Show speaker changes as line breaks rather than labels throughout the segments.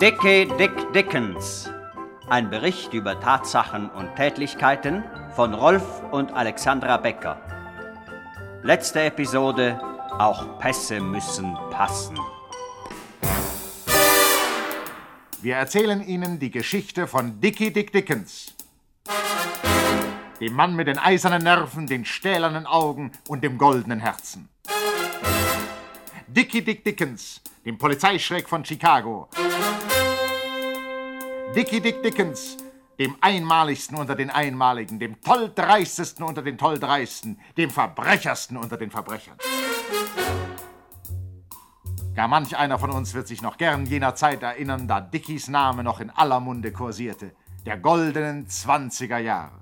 Dickie Dick Dickens. Ein Bericht über Tatsachen und Tätlichkeiten von Rolf und Alexandra Becker. Letzte Episode: Auch Pässe müssen passen.
Wir erzählen Ihnen die Geschichte von Dickie Dick Dickens. Dem Mann mit den eisernen Nerven, den stählernen Augen und dem goldenen Herzen. Dickie Dick Dickens, dem Polizeischreck von Chicago. Dickie Dick Dickens, dem einmaligsten unter den Einmaligen, dem tolldreistesten unter den tolldreisten, dem verbrechersten unter den Verbrechern. Gar manch einer von uns wird sich noch gern jener Zeit erinnern, da Dickies Name noch in aller Munde kursierte, der goldenen 20er Jahre.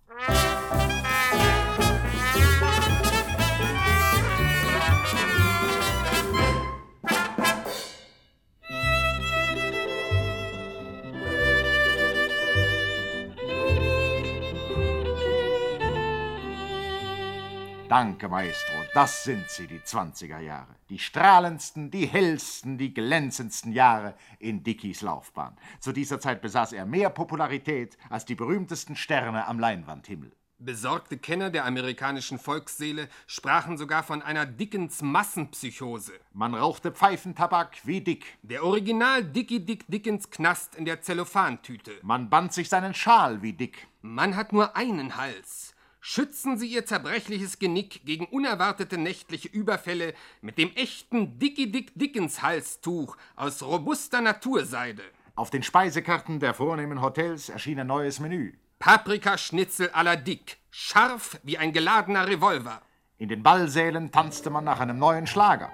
Danke, Maestro, das sind sie, die 20er Jahre. Die strahlendsten, die hellsten, die glänzendsten Jahre in Dickies Laufbahn. Zu dieser Zeit besaß er mehr Popularität als die berühmtesten Sterne am Leinwandhimmel.
Besorgte Kenner der amerikanischen Volksseele sprachen sogar von einer Dickens-Massenpsychose.
Man rauchte Pfeifentabak wie Dick.
Der Original Dickie Dick Dickens Knast in der Zellophantüte.
Man band sich seinen Schal wie Dick.
Man hat nur einen Hals. Schützen Sie Ihr zerbrechliches Genick gegen unerwartete nächtliche Überfälle mit dem echten Dickie Dick Dickens Halstuch aus robuster Naturseide.
Auf den Speisekarten der vornehmen Hotels erschien ein neues Menü.
Paprikaschnitzel à la Dick, scharf wie ein geladener Revolver.
In den Ballsälen tanzte man nach einem neuen Schlager.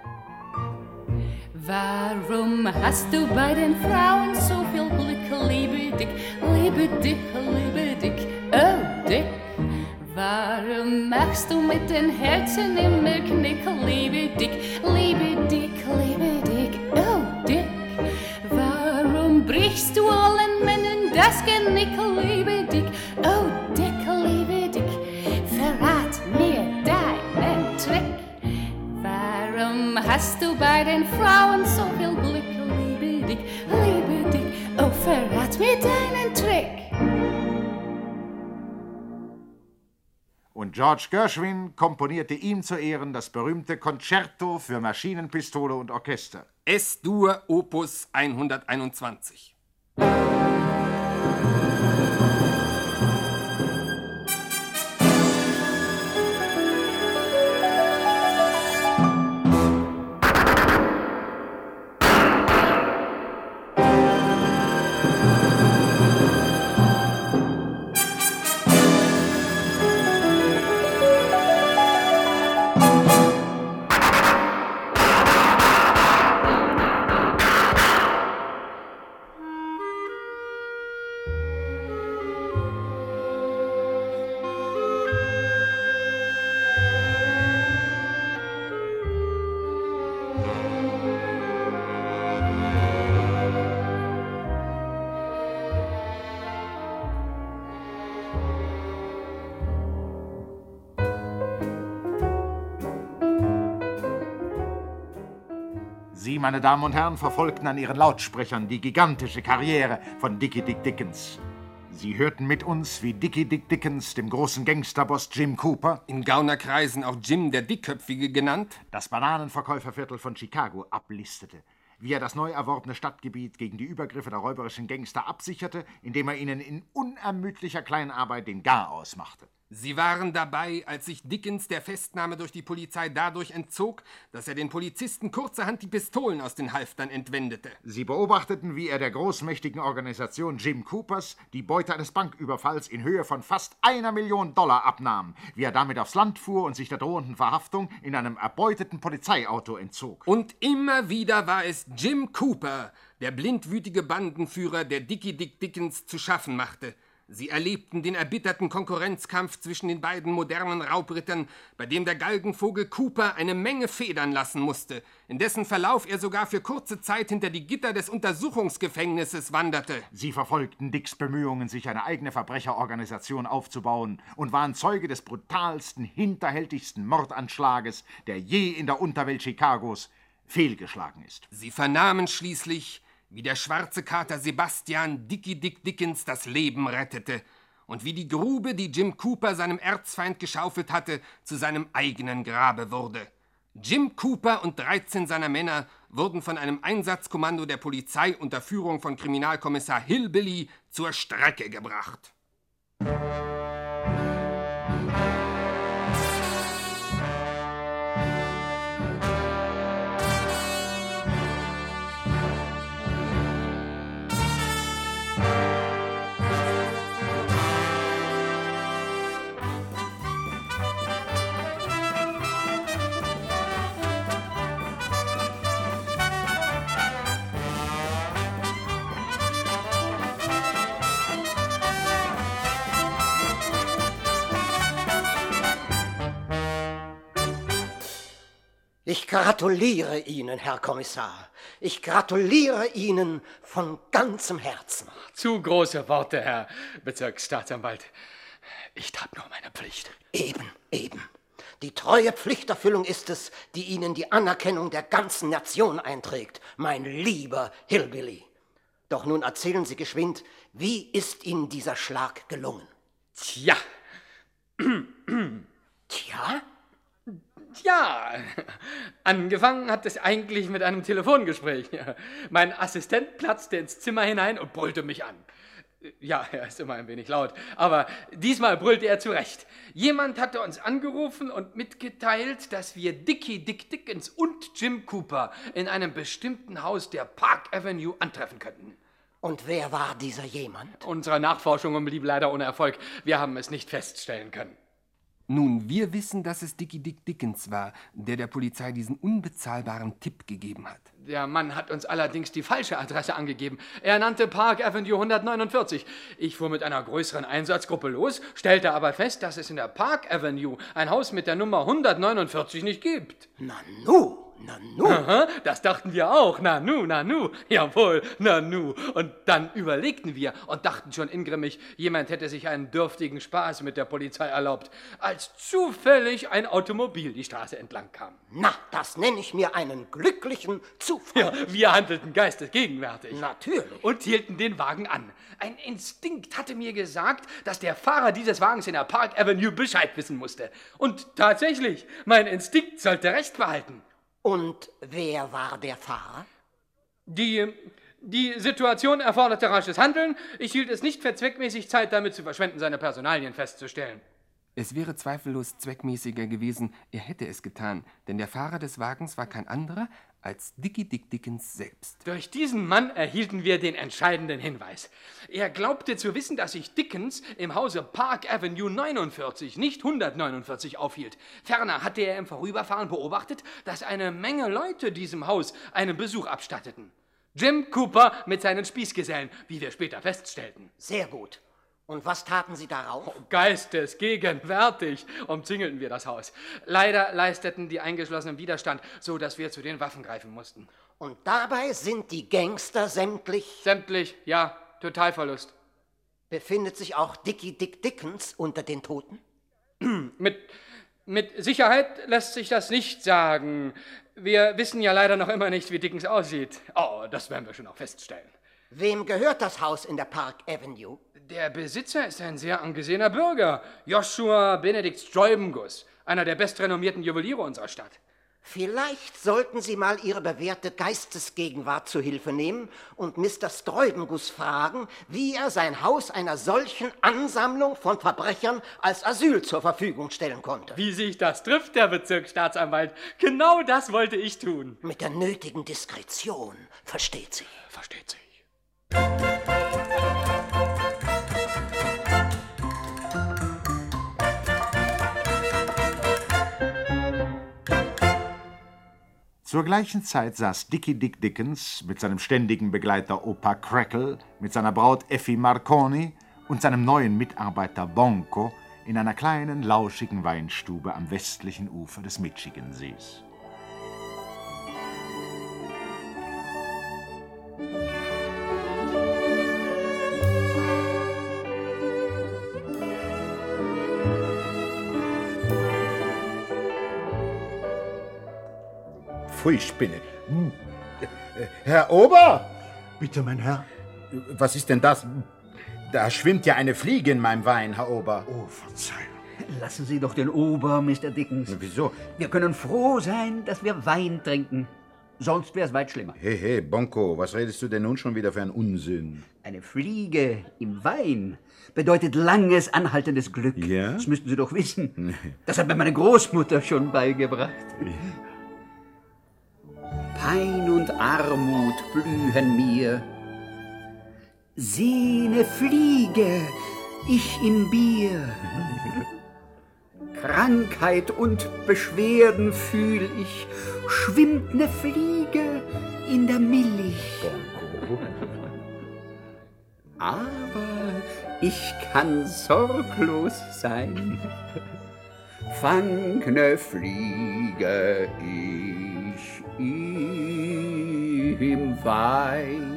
Warum hast du bei den Frauen so viel Glück, liebe Dick, liebe Dick, liebe Dick, oh Dick? Warum machst du mit den Herzen immer Knick, liebe Dick, liebe Dick, liebe Dick, oh Dick? Warum brichst du allen Männern das Genick, liebe Dick, oh Dick, liebe Dick? Verrat mir deinen Trick. Warum hast du bei den Frauen so viel Glück, liebe Dick, oh verrat mir deinen Trick.
Und George Gershwin komponierte ihm zu Ehren das berühmte Concerto für Maschinenpistole und Orchester.
S-Dur Opus 121.
Sie, meine Damen und Herren, verfolgten an Ihren Lautsprechern die gigantische Karriere von Dickie Dick Dickens. Sie hörten mit uns, wie Dickie Dick Dickens dem großen Gangsterboss Jim Cooper,
in Gaunerkreisen auch Jim der Dickköpfige genannt,
das Bananenverkäuferviertel von Chicago ablistete, wie er das neu erworbene Stadtgebiet gegen die Übergriffe der räuberischen Gangster absicherte, indem er ihnen in unermüdlicher Kleinarbeit den Garaus machte.
Sie waren dabei, als sich Dickens der Festnahme durch die Polizei dadurch entzog, dass er den Polizisten kurzerhand die Pistolen aus den Halftern entwendete.
Sie beobachteten, wie er der großmächtigen Organisation Jim Coopers die Beute eines Banküberfalls in Höhe von fast $1 Million abnahm, wie er damit aufs Land fuhr und sich der drohenden Verhaftung in einem erbeuteten Polizeiauto entzog.
Und immer wieder war es Jim Cooper, der blindwütige Bandenführer, der Dickie Dick Dickens zu schaffen machte. Sie erlebten den erbitterten Konkurrenzkampf zwischen den beiden modernen Raubrittern, bei dem der Galgenvogel Cooper eine Menge federn lassen musste, in dessen Verlauf er sogar für kurze Zeit hinter die Gitter des Untersuchungsgefängnisses wanderte.
Sie verfolgten Dicks Bemühungen, sich eine eigene Verbrecherorganisation aufzubauen und waren Zeuge des brutalsten, hinterhältigsten Mordanschlages, der je in der Unterwelt Chicagos fehlgeschlagen ist.
Sie vernahmen schließlich, wie der schwarze Kater Sebastian Dickie Dick Dickens das Leben rettete und wie die Grube, die Jim Cooper seinem Erzfeind geschaufelt hatte, zu seinem eigenen Grabe wurde. Jim Cooper und 13 seiner Männer wurden von einem Einsatzkommando der Polizei unter Führung von Kriminalkommissar Hillbilly zur Strecke gebracht.
Ich gratuliere Ihnen, Herr Kommissar. Ich gratuliere Ihnen von ganzem Herzen.
Zu große Worte, Herr Bezirksstaatsanwalt. Ich tat nur meine Pflicht.
Eben. Die treue Pflichterfüllung ist es, die Ihnen die Anerkennung der ganzen Nation einträgt, mein lieber Hillbilly. Doch nun erzählen Sie geschwind, wie ist Ihnen dieser Schlag gelungen?
Tja.
Tja?
Ja, angefangen hat es eigentlich mit einem Telefongespräch. Mein Assistent platzte ins Zimmer hinein und brüllte mich an. Ja, er ist immer ein wenig laut, aber diesmal brüllte er zurecht. Jemand hatte uns angerufen und mitgeteilt, dass wir Dickie Dick Dickens und Jim Cooper in einem bestimmten Haus der Park Avenue antreffen könnten.
Und wer war dieser jemand?
Unsere Nachforschungen blieb leider ohne Erfolg. Wir haben es nicht feststellen können.
Nun, wir wissen, dass es Dickie Dick Dickens war, der Polizei diesen unbezahlbaren Tipp gegeben hat.
Der Mann hat uns allerdings die falsche Adresse angegeben. Er nannte Park Avenue 149. Ich fuhr mit einer größeren Einsatzgruppe los, stellte aber fest, dass es in der Park Avenue ein Haus mit der Nummer 149 nicht gibt.
Nanu.
Aha, das dachten wir auch. Nanu. Jawohl, Nanu. Und dann überlegten wir und dachten schon ingrimmig, jemand hätte sich einen dürftigen Spaß mit der Polizei erlaubt, als zufällig ein Automobil die Straße entlang kam.
Na, das nenne ich mir einen glücklichen Zufall.
Ja, wir handelten geistesgegenwärtig.
Natürlich.
Und hielten den Wagen an. Ein Instinkt hatte mir gesagt, dass der Fahrer dieses Wagens in der Park Avenue Bescheid wissen musste. Und tatsächlich, mein Instinkt sollte recht behalten.
Und wer war der Fahrer?
Die Situation erforderte rasches Handeln. Ich hielt es nicht für zweckmäßig, Zeit damit zu verschwenden, seine Personalien festzustellen.
Es wäre zweifellos zweckmäßiger gewesen, er hätte es getan, denn der Fahrer des Wagens war kein anderer als Dickie Dick Dickens selbst.
Durch diesen Mann erhielten wir den entscheidenden Hinweis. Er glaubte zu wissen, dass sich Dickens im Hause Park Avenue 49, nicht 149 aufhielt. Ferner hatte er im Vorüberfahren beobachtet, dass eine Menge Leute diesem Haus einen Besuch abstatteten. Jim Cooper mit seinen Spießgesellen, wie wir später feststellten.
Sehr gut. Und was taten Sie darauf?
Geistesgegenwärtig umzingelten wir das Haus. Leider leisteten die Eingeschlossenen Widerstand, so dass wir zu den Waffen greifen mussten.
Und dabei sind die Gangster sämtlich?
Sämtlich, ja, Totalverlust.
Befindet sich auch Dickie Dick Dickens unter den Toten?
Mit Sicherheit lässt sich das nicht sagen. Wir wissen ja leider noch immer nicht, wie Dickens aussieht. Oh, das werden wir schon noch feststellen.
Wem gehört das Haus in der Park Avenue?
Der Besitzer ist ein sehr angesehener Bürger, Joshua Benedict Streubenguss, einer der bestrenommierten Juweliere unserer Stadt.
Vielleicht sollten Sie mal Ihre bewährte Geistesgegenwart zu Hilfe nehmen und Mr. Streubenguss fragen, wie er sein Haus einer solchen Ansammlung von Verbrechern als Asyl zur Verfügung stellen konnte.
Wie sich das trifft, Herr Bezirksstaatsanwalt. Genau das wollte ich tun.
Mit der nötigen Diskretion, versteht sich.
Versteht sich.
Zur gleichen Zeit saß Dickie Dick Dickens mit seinem ständigen Begleiter Opa Crackle, mit seiner Braut Effie Marconi und seinem neuen Mitarbeiter Bonko in einer kleinen, lauschigen Weinstube am westlichen Ufer des Michigansees.
Pfui, Spinne. Herr Ober, Bitte, mein Herr.
Was ist denn das? Da schwimmt ja eine Fliege in meinem Wein, Herr Ober.
Oh, Verzeihung.
Lassen Sie doch den Ober, Mr. Dickens.
Wieso?
Wir können froh sein, dass wir Wein trinken. Sonst wäre es weit schlimmer.
Hey, Bonko, was redest du denn nun schon wieder für einen Unsinn?
Eine Fliege im Wein bedeutet langes, anhaltendes Glück.
Ja?
Das müssten Sie doch wissen. Nee. Das hat mir meine Großmutter schon beigebracht. Pein und Armut blühen mir. Sehne Fliege, ich im Bier. Krankheit und Beschwerden fühl ich, schwimmt ne Fliege in der Milch. Aber ich kann sorglos sein, fang ne Fliege ich im Wein.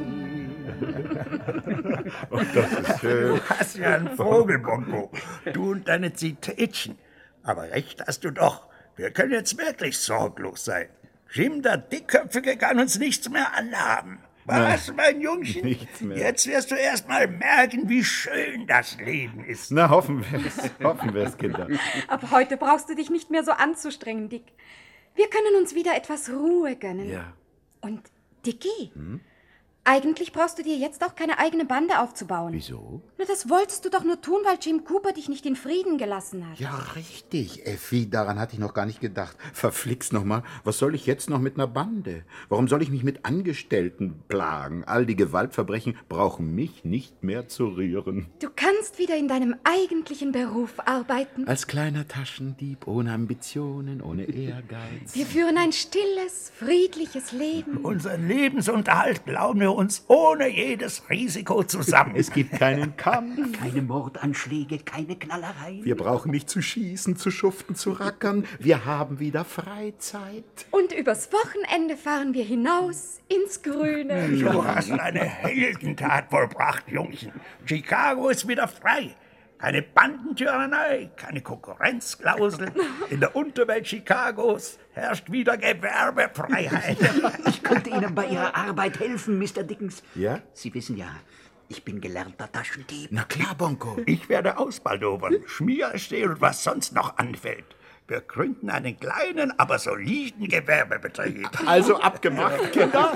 Oh, das ist schön. Du hast ja einen Vogel, Bonko. Du und deine Zitätchen. Aber recht hast du doch. Wir können jetzt wirklich sorglos sein. Jim, der Dickköpfige, kann uns nichts mehr anhaben. Was, mein Jungchen?
Nichts mehr.
Jetzt wirst du erst mal merken, wie schön das Leben ist.
Na, hoffen wir's, Kinder.
Ab heute brauchst du dich nicht mehr so anzustrengen, Dick. Wir können uns wieder etwas Ruhe gönnen.
Ja.
Und, Dickie, eigentlich brauchst du dir jetzt auch keine eigene Bande aufzubauen.
Wieso?
Na, das wolltest du doch nur tun, weil Jim Cooper dich nicht in Frieden gelassen hat.
Ja, richtig, Effi, daran hatte ich noch gar nicht gedacht. Verflixt noch mal, was soll ich jetzt noch mit einer Bande? Warum soll ich mich mit Angestellten plagen? All die Gewaltverbrechen brauchen mich nicht mehr zu rühren.
Du kannst wieder in deinem eigentlichen Beruf arbeiten.
Als kleiner Taschendieb, ohne Ambitionen, ohne Ehrgeiz.
Wir führen ein stilles, friedliches Leben.
Unseren Lebensunterhalt glauben wir uns ohne jedes Risiko zusammen.
Es gibt keinen Kampf.
Keine Mordanschläge, keine Knallereien.
Wir brauchen nicht zu schießen, zu schuften, zu rackern. Wir haben wieder Freizeit.
Und übers Wochenende fahren wir hinaus ins Grüne.
Du hast eine Heldentat vollbracht, Jungchen. Chicago ist wieder frei. Keine Bandentyrannei, keine Konkurrenzklausel. In der Unterwelt Chicagos herrscht wieder Gewerbefreiheit.
Ich könnte Ihnen bei Ihrer Arbeit helfen, Mr. Dickens.
Ja?
Sie wissen ja, ich bin gelernter Taschendieb.
Na klar, Bonko.
Ich werde ausbaldobern, Schmiersteh und was sonst noch anfällt. Wir gründen einen kleinen, aber soliden Gewerbebetrieb.
Also abgemacht, Kinder.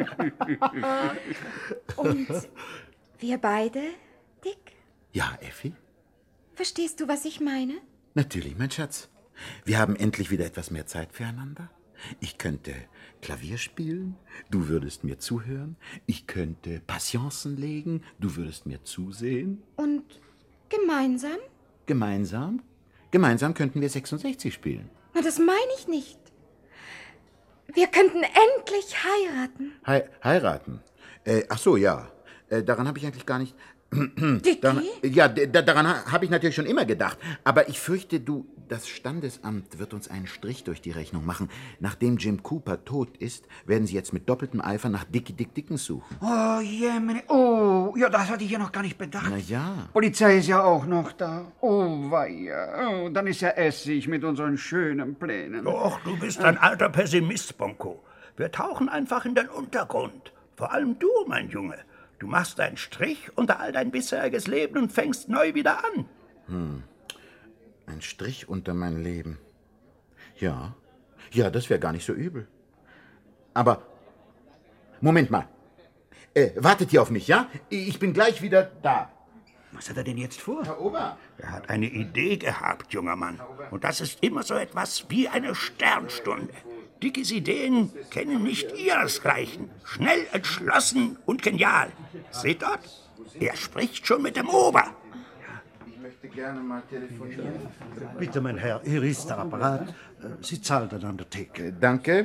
Und wir beide, Dick?
Ja, Effi?
Verstehst du, was ich meine?
Natürlich, mein Schatz. Wir haben endlich wieder etwas mehr Zeit füreinander. Ich könnte Klavier spielen, du würdest mir zuhören. Ich könnte Patienzen legen, du würdest mir zusehen.
Und gemeinsam?
Gemeinsam könnten wir 66 spielen.
Na, das meine ich nicht. Wir könnten endlich heiraten.
Heiraten? Ach so, ja. Daran habe ich eigentlich gar nicht...
Dickie?
Daran habe ich natürlich schon immer gedacht. Aber ich fürchte, das Standesamt wird uns einen Strich durch die Rechnung machen. Nachdem Jim Cooper tot ist, werden sie jetzt mit doppeltem Eifer nach Dickie Dick Dickens suchen.
Oh, Jemine. Oh, ja, das hatte ich ja noch gar nicht bedacht.
Na ja.
Polizei ist ja auch noch da. Oh, weia. Oh, dann ist ja Essig mit unseren schönen Plänen.
Doch, du bist ein alter Pessimist, Bonko. Wir tauchen einfach in den Untergrund. Vor allem du, mein Junge. Du machst einen Strich unter all dein bisheriges Leben und fängst neu wieder an.
Ein Strich unter mein Leben. Ja, das wäre gar nicht so übel. Aber, Moment mal. Wartet hier auf mich, ja? Ich bin gleich wieder da.
Was hat er denn jetzt vor?
Herr Ober.
Er hat eine Idee gehabt, junger Mann. Und das ist immer so etwas wie eine Sternstunde. Dickies Ideen kennen nicht ihresgleichen. Schnell, entschlossen und genial. Seht dort, er spricht schon mit dem Ober.
Ich möchte gerne mal telefonieren.
Bitte, mein Herr, hier ist der Apparat. Sie zahlen dann an der Theke.
Danke.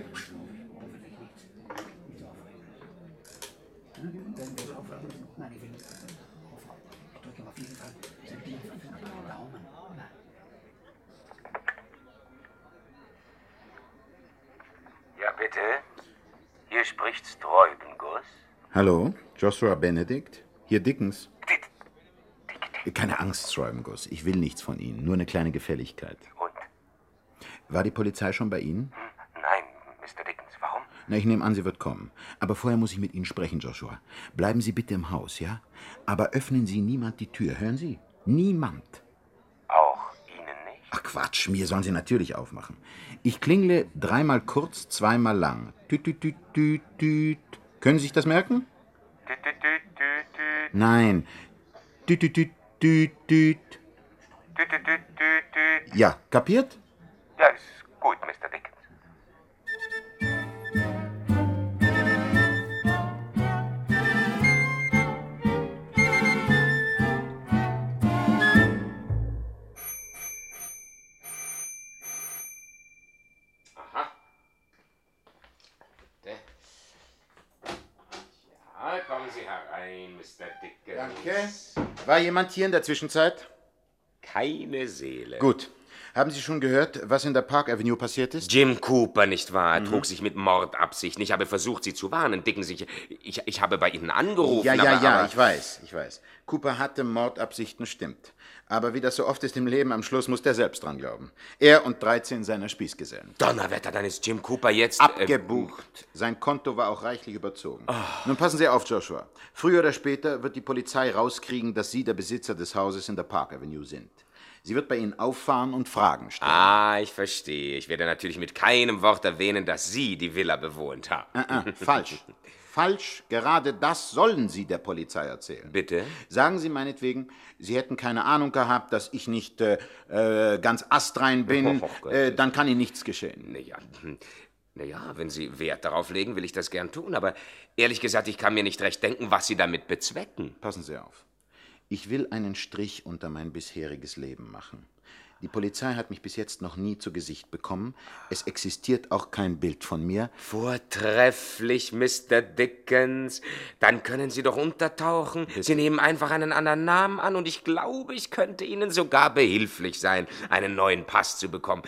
Ja, bitte. Hier spricht Streudenguss.
Hallo, Joshua Benedict. Hier Dickens. Keine Angst, Streudenguss. Ich will nichts von Ihnen. Nur eine kleine Gefälligkeit.
Und?
War die Polizei schon bei Ihnen?
Nein, Mr. Dickens. Warum?
Na, ich nehme an, sie wird kommen. Aber vorher muss ich mit Ihnen sprechen, Joshua. Bleiben Sie bitte im Haus, ja? Aber öffnen Sie niemand die Tür, hören Sie? Niemand.
Auch Ihnen nicht?
Ach Quatsch, mir sollen Sie natürlich aufmachen. Ich klingle 3-mal kurz, 2-mal lang. Tüt, tüt, tüt, tüt, tüt. Können Sie sich das merken?
Tüt, tüt, tüt, tüt, tüt.
Nein. Tüt, tüt, tüt, tüt, tüt.
Tüt, tüt, tüt, tüt, tüt.
Ja, kapiert?
Ja, ist gut, Mr. Dickens.
Aha. Ja, kommen Sie herein, Mr. Dickens.
Danke. War jemand hier in der Zwischenzeit?
Keine Seele.
Gut. Haben Sie schon gehört, was in der Park Avenue passiert ist?
Jim Cooper, nicht wahr? Er trug sich mit Mordabsichten. Ich habe versucht, Sie zu warnen. Dickens, ich habe bei Ihnen angerufen.
Ja, ich weiß. Cooper hatte Mordabsichten, stimmt. Aber wie das so oft ist im Leben, am Schluss muss der selbst dran glauben. Er und 13 seiner Spießgesellen.
Donnerwetter, dann ist Jim Cooper jetzt...
Abgebucht. Sein Konto war auch reichlich überzogen. Nun passen Sie auf, Joshua. Früher oder später wird die Polizei rauskriegen, dass Sie der Besitzer des Hauses in der Park Avenue sind. Sie wird bei Ihnen auffahren und Fragen stellen.
Ah, ich verstehe. Ich werde natürlich mit keinem Wort erwähnen, dass Sie die Villa bewohnt haben.
Falsch. Falsch. Gerade das sollen Sie der Polizei erzählen.
Bitte?
Sagen Sie meinetwegen, Sie hätten keine Ahnung gehabt, dass ich nicht ganz astrein bin. Dann kann Ihnen nichts geschehen.
Naja, wenn Sie Wert darauf legen, will ich das gern tun. Aber ehrlich gesagt, ich kann mir nicht recht denken, was Sie damit bezwecken.
Passen Sie auf. Ich will einen Strich unter mein bisheriges Leben machen. Die Polizei hat mich bis jetzt noch nie zu Gesicht bekommen. Es existiert auch kein Bild von mir.
Vortrefflich, Mr. Dickens. Dann können Sie doch untertauchen. Sie nehmen einfach einen anderen Namen an und ich glaube, ich könnte Ihnen sogar behilflich sein, einen neuen Pass zu bekommen.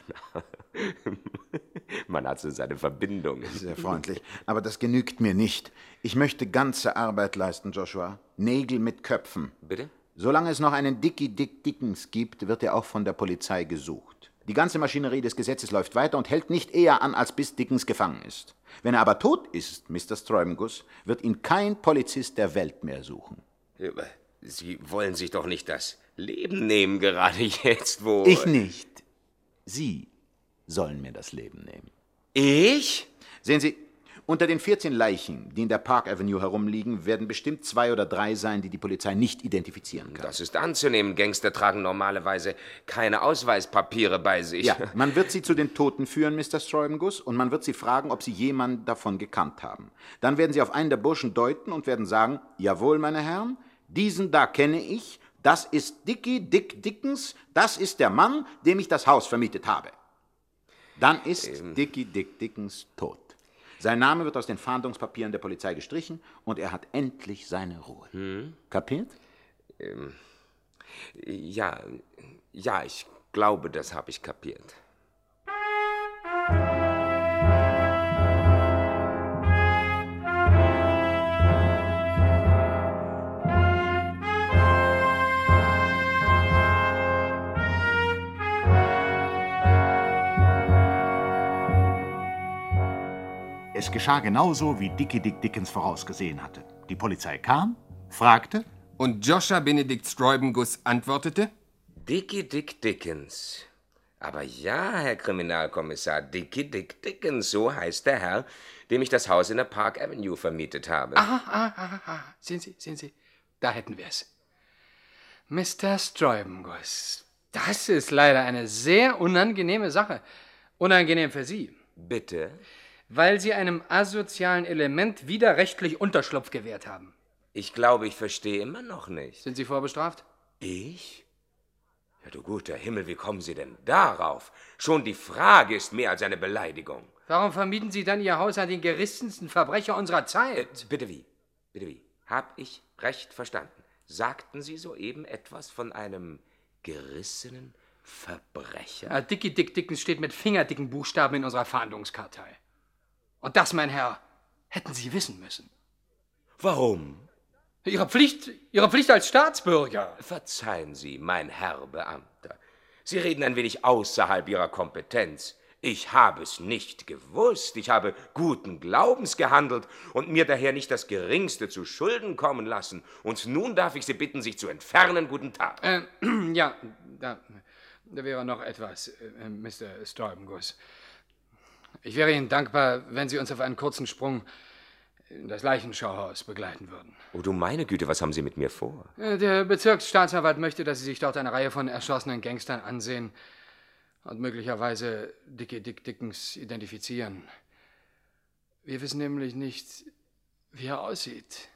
Man hat so seine Verbindungen.
Sehr freundlich. Aber das genügt mir nicht. Ich möchte ganze Arbeit leisten, Joshua. Nägel mit Köpfen.
Bitte?
Solange es noch einen Dickie Dick Dickens gibt, wird er auch von der Polizei gesucht. Die ganze Maschinerie des Gesetzes läuft weiter und hält nicht eher an, als bis Dickens gefangen ist. Wenn er aber tot ist, Mr. Sträubenguss, wird ihn kein Polizist der Welt mehr suchen.
Sie wollen sich doch nicht das Leben nehmen, gerade jetzt, wo...
Ich nicht. Sie sollen mir das Leben nehmen.
Ich?
Sehen Sie, unter den 14 Leichen, die in der Park Avenue herumliegen, werden bestimmt 2 oder 3 sein, die die Polizei nicht identifizieren kann.
Das ist anzunehmen. Gangster tragen normalerweise keine Ausweispapiere bei sich.
Ja, man wird sie zu den Toten führen, Mr. Sträubenguss, und man wird sie fragen, ob sie jemanden davon gekannt haben. Dann werden sie auf einen der Burschen deuten und werden sagen, jawohl, meine Herren, diesen da kenne ich, das ist Dickie Dick Dickens, das ist der Mann, dem ich das Haus vermietet habe. Dann ist Dickie Dick Dickens tot. Sein Name wird aus den Fahndungspapieren der Polizei gestrichen und er hat endlich seine Ruhe. Kapiert?
Ja, ich glaube, das habe ich kapiert.
Es geschah genauso, wie Dickie Dick Dickens vorausgesehen hatte. Die Polizei kam, fragte.
Und Joshua Benedict Sträubenguss antwortete?
Dickie Dick Dickens. Aber ja, Herr Kriminalkommissar, Dickie Dick Dickens, so heißt der Herr, dem ich das Haus in der Park Avenue vermietet habe.
Sehen Sie, da hätten wir es. Mr. Sträubenguss, das ist leider eine sehr unangenehme Sache. Unangenehm für Sie.
Bitte?
Weil Sie einem asozialen Element widerrechtlich Unterschlupf gewährt haben.
Ich glaube, ich verstehe immer noch nicht.
Sind Sie vorbestraft?
Ich? Ja, du guter Himmel, wie kommen Sie denn darauf? Schon die Frage ist mehr als eine Beleidigung.
Warum vermieten Sie dann Ihr Haus an den gerissensten Verbrecher unserer Zeit?
Bitte wie? Hab ich recht verstanden? Sagten Sie soeben etwas von einem gerissenen Verbrecher?
Dickie Dick Dickens steht mit fingerdicken Buchstaben in unserer Fahndungskartei. Und das, mein Herr, hätten Sie wissen müssen.
Warum?
Ihre Pflicht als Staatsbürger.
Verzeihen Sie, mein Herr Beamter. Sie reden ein wenig außerhalb Ihrer Kompetenz. Ich habe es nicht gewusst. Ich habe guten Glaubens gehandelt und mir daher nicht das Geringste zu Schulden kommen lassen. Und nun darf ich Sie bitten, sich zu entfernen. Guten Tag.
Ja, da wäre noch etwas, Mr. Stolbenguss. Ich wäre Ihnen dankbar, wenn Sie uns auf einen kurzen Sprung in das Leichenschauhaus begleiten würden.
Oh, du meine Güte, was haben Sie mit mir vor?
Der Bezirksstaatsanwalt möchte, dass Sie sich dort eine Reihe von erschossenen Gangstern ansehen und möglicherweise Dickie Dick Dickens identifizieren. Wir wissen nämlich nicht, wie er aussieht.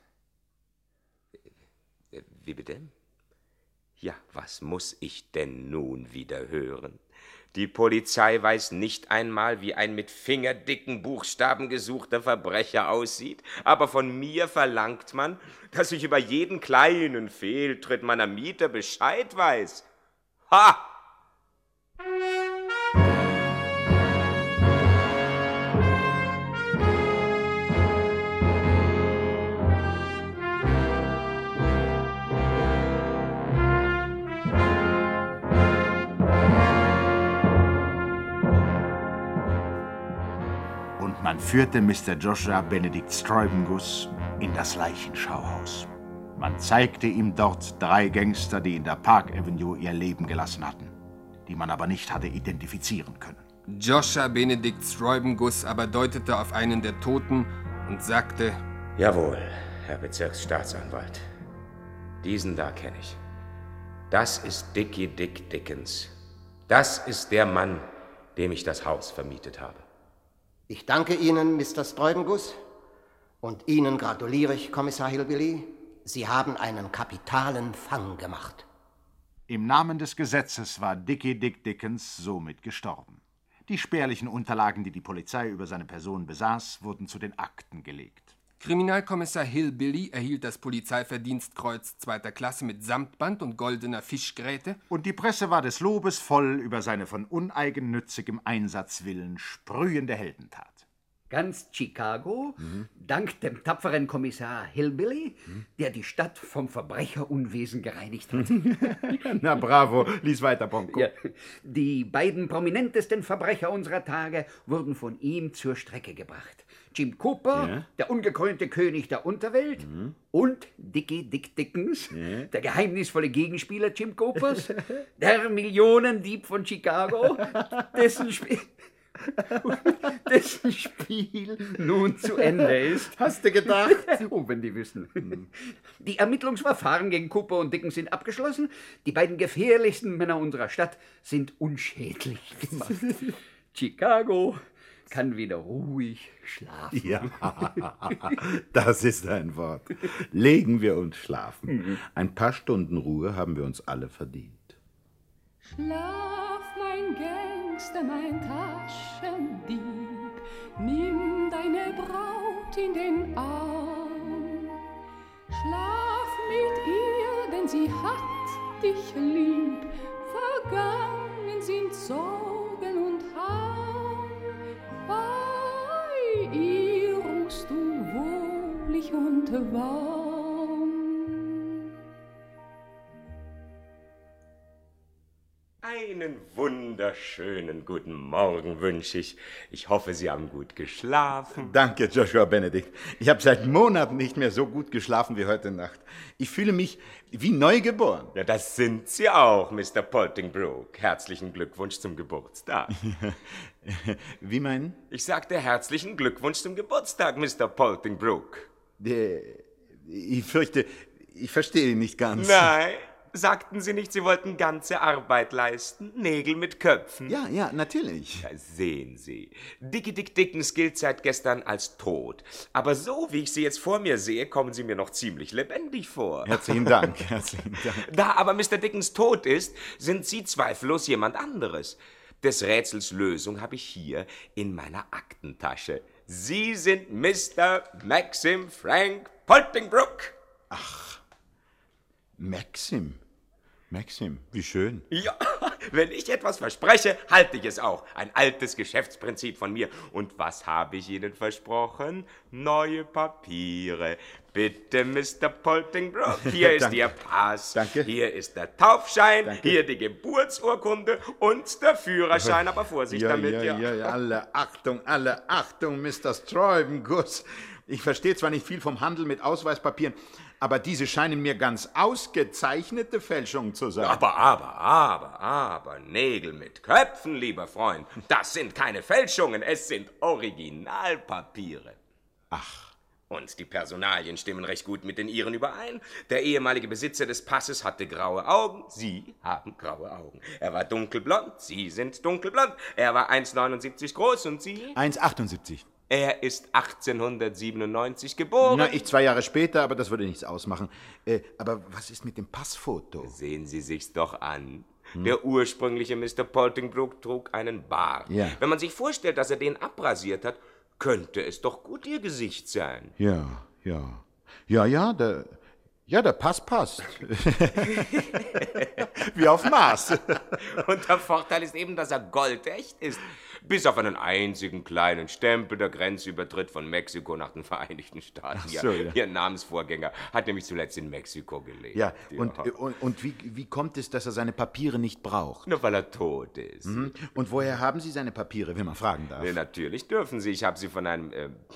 Wie bitte? Ja, was muss ich denn nun wieder hören? Die Polizei weiß nicht einmal, wie ein mit fingerdicken Buchstaben gesuchter Verbrecher aussieht, aber von mir verlangt man, dass ich über jeden kleinen Fehltritt meiner Mieter Bescheid weiß. Ha!
Man führte Mr. Joshua Benedict Sträubenguss in das Leichenschauhaus. Man zeigte ihm dort 3 Gangster, die in der Park Avenue ihr Leben gelassen hatten, die man aber nicht hatte identifizieren können.
Joshua Benedict Sträubenguss aber deutete auf einen der Toten und sagte:
Jawohl, Herr Bezirksstaatsanwalt. Diesen da kenne ich. Das ist Dickie Dick Dickens. Das ist der Mann, dem ich das Haus vermietet habe.
Ich danke Ihnen, Mr. Sträubenguss, und Ihnen gratuliere ich, Kommissar Hillbilly. Sie haben einen kapitalen Fang gemacht.
Im Namen des Gesetzes war Dickie Dick Dickens somit gestorben. Die spärlichen Unterlagen, die die Polizei über seine Person besaß, wurden zu den Akten gelegt.
Kriminalkommissar Hillbilly erhielt das Polizeiverdienstkreuz 2. Klasse mit Samtband und goldener Fischgräte.
Und die Presse war des Lobes voll über seine von uneigennützigem Einsatzwillen sprühende Heldentat.
Ganz Chicago, dank dem tapferen Kommissar Hillbilly, der die Stadt vom Verbrecherunwesen gereinigt hat.
Na bravo, lies weiter, Bonko.
Ja. Die beiden prominentesten Verbrecher unserer Tage wurden von ihm zur Strecke gebracht. Jim Cooper, der ungekrönte König der Unterwelt, und Dickie Dick Dickens, der geheimnisvolle Gegenspieler Jim Coopers, der Millionendieb von Chicago, dessen Spiel nun zu Ende ist.
Hast du gedacht?
Oh, wenn die wissen. Die Ermittlungsverfahren gegen Cooper und Dickens sind abgeschlossen. Die beiden gefährlichsten Männer unserer Stadt sind unschädlich gemacht. Chicago kann wieder ruhig schlafen.
Ja, das ist ein Wort. Legen wir uns schlafen. Ein paar Stunden Ruhe haben wir uns alle verdient.
Schlaf, mein Gangster, mein Taschendieb, nimm deine Braut in den Arm. Schlaf mit ihr, denn sie hat dich lieb, vergangen sind Sorgen und Harm. Bei ihr ruhst du wohlig und warm.
Einen wunderschönen guten Morgen wünsche ich. Ich hoffe, Sie haben gut geschlafen.
Danke, Joshua Benedict. Ich habe seit Monaten nicht mehr so gut geschlafen wie heute Nacht. Ich fühle mich wie neugeboren.
Ja, das sind Sie auch, Mr. Poltingbrook. Herzlichen Glückwunsch zum Geburtstag.
Wie meinen?
Ich sagte herzlichen Glückwunsch zum Geburtstag, Mr. Poltingbrook.
Ich fürchte, ich verstehe ihn nicht ganz.
Nein. Sagten Sie nicht, Sie wollten ganze Arbeit leisten? Nägel mit Köpfen?
Ja, natürlich.
Ja, sehen Sie, Dickie Dick Dickens gilt seit gestern als tot. Aber so, wie ich Sie jetzt vor mir sehe, kommen Sie mir noch ziemlich lebendig vor.
Herzlichen Dank, herzlichen Dank.
Da aber Mr. Dickens tot ist, sind Sie zweifellos jemand anderes. Des Rätsels Lösung habe ich hier in meiner Aktentasche. Sie sind Mr. Maxim Frank Poltingbrook.
Ach, Maxim, wie schön.
Ja, wenn ich etwas verspreche, halte ich es auch. Ein altes Geschäftsprinzip von mir. Und was habe ich Ihnen versprochen? Neue Papiere. Bitte, Mr. Poltingbrook, hier ist Ihr Pass.
Danke.
Hier ist der Taufschein, hier die Geburtsurkunde und der Führerschein. Aber Vorsicht damit,
Alle Achtung, Mr. Streubenguss. Ich verstehe zwar nicht viel vom Handel mit Ausweispapieren, aber diese scheinen mir ganz ausgezeichnete Fälschungen zu sein.
Aber, Nägel mit Köpfen, lieber Freund. Das sind keine Fälschungen, es sind Originalpapiere.
Ach.
Und die Personalien stimmen recht gut mit den Ihren überein. Der ehemalige Besitzer des Passes hatte graue Augen. Sie haben graue Augen. Er war dunkelblond. Sie sind dunkelblond. Er war 1,79 groß und Sie?
1,78.
Er ist 1897 geboren.
Na, ich 2 Jahre später, aber das würde nichts ausmachen. Aber was ist mit dem Passfoto?
Sehen Sie sich's doch an. Der ursprüngliche Mr. Poltingbrook trug einen Bart.
Ja.
Wenn man sich vorstellt, dass er den abrasiert hat, könnte es doch gut Ihr Gesicht sein.
Ja, der Pass passt. Wie auf Maß.
Und der Vorteil ist eben, dass er goldecht ist. Bis auf einen einzigen kleinen Stempel der Grenzübertritt von Mexiko nach den Vereinigten Staaten.
Ach so, ja.
Ihr Namensvorgänger hat nämlich zuletzt in Mexiko gelebt.
Ja, und wie kommt es, dass er seine Papiere nicht braucht?
Nur weil er tot ist.
Mhm. Und woher haben Sie seine Papiere, wenn man fragen darf?
Ja, natürlich dürfen Sie. Ich habe sie von einem